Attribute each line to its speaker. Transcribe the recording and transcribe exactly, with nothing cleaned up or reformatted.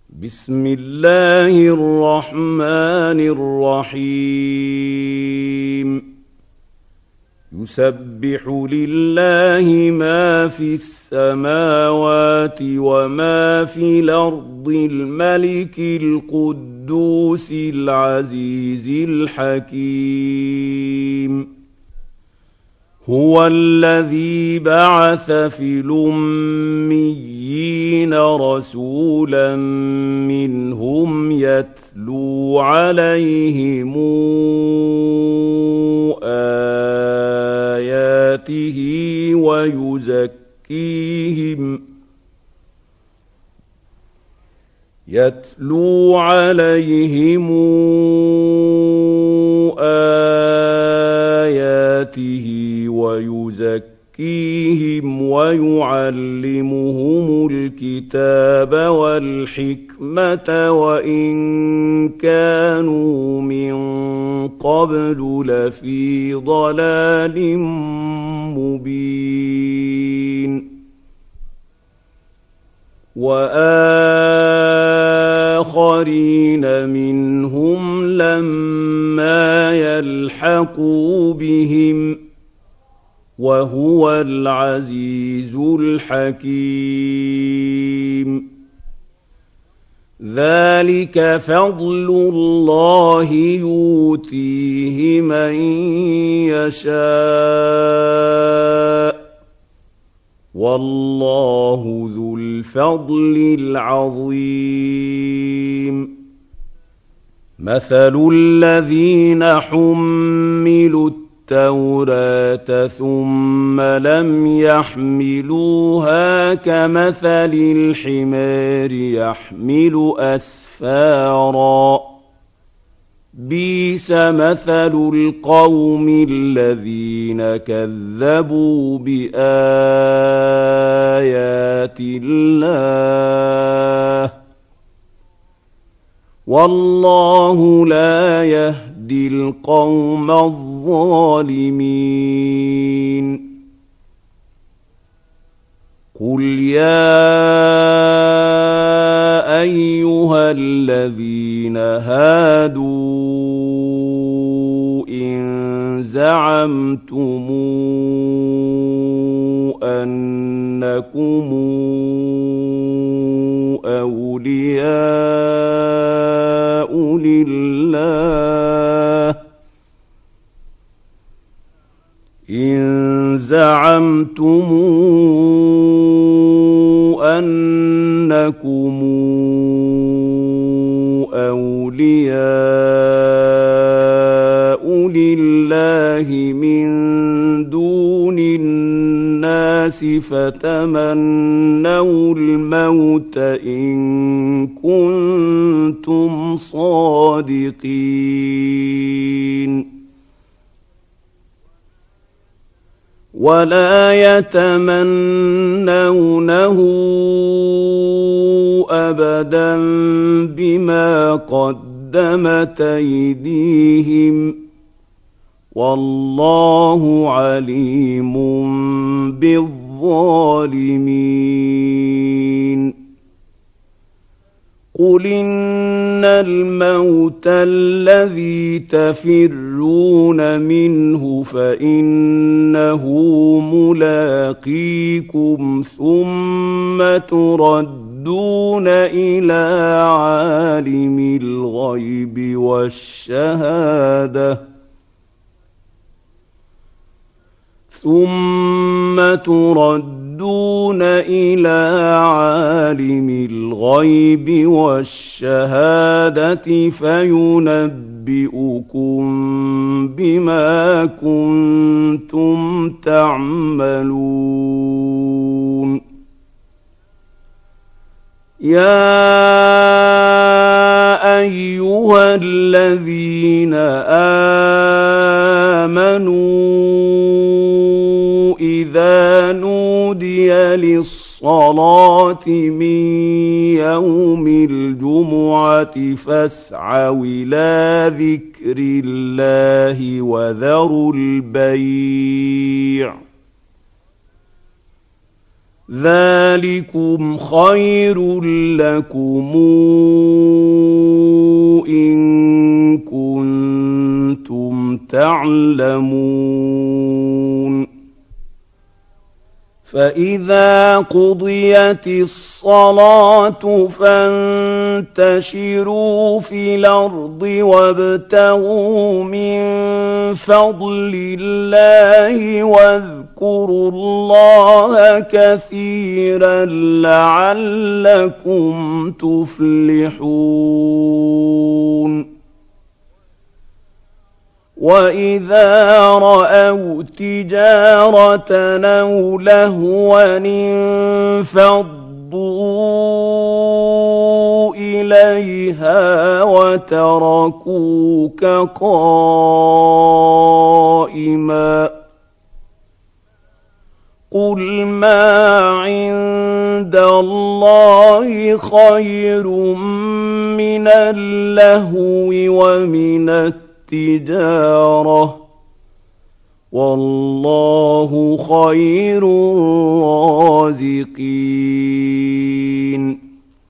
Speaker 1: بسم الله الرحمن الرحيم يسبح لله ما في السماوات وما في الأرض الملك القدوس العزيز الحكيم هو الذي بعث في الأميين رسولا منهم يتلو عليهم آياته ويزكيهم يتلو عليهم آياته ويزكيهم ويعلمهم الكتاب والحكمة وإن كانوا من قبل لفي ضلال مبين وآخرين منهم لما يلحقوا بهم وهو العزيز الحكيم ذلك فضل الله يؤتيه من يشاء والله ذو الفضل العظيم مثل الذين حملوا التوراة ثم لم يحملوها كمثل الحمار يحمل أسفارا بئس مثل القوم الذين كذبوا بآيات الله والله لا يهدي القوم الظالمين قل يا أيها الذين هادوا إن زعمتم أنكم أولياء لله إن زعمتم أنكم أولياء لله من دون الناس فتمنوا الموت إن كنتم صادقين ولا يتمنونه أبدا بما قدمت أيديهم والله عليم بالظالمين قل إن الموت الذي تفرون منه فإنه ملاقيكم ثم تردون إلى عالم الغيب والشهادة ثم تردون إلى عالم الغيب والشهادة فينبئكم بما كنتم تعملون يا أيها الذين آمنوا إذا نودي للصلاة من يوم الجمعة فاسعوا إلى ذكر الله وذروا البيع ذلكم خير لكم إن كنتم تعلمون. فإذا قضيت الصلاة فانتشروا في الأرض وابتغوا من فضل الله واذكروا الله كثيرا لعلكم تفلحون. وإذا رأوا تجارة أو لهوا انفضوا إليها وتركوك قائما. قل ما عند الله خير من اللهو ومن التجارة والله خير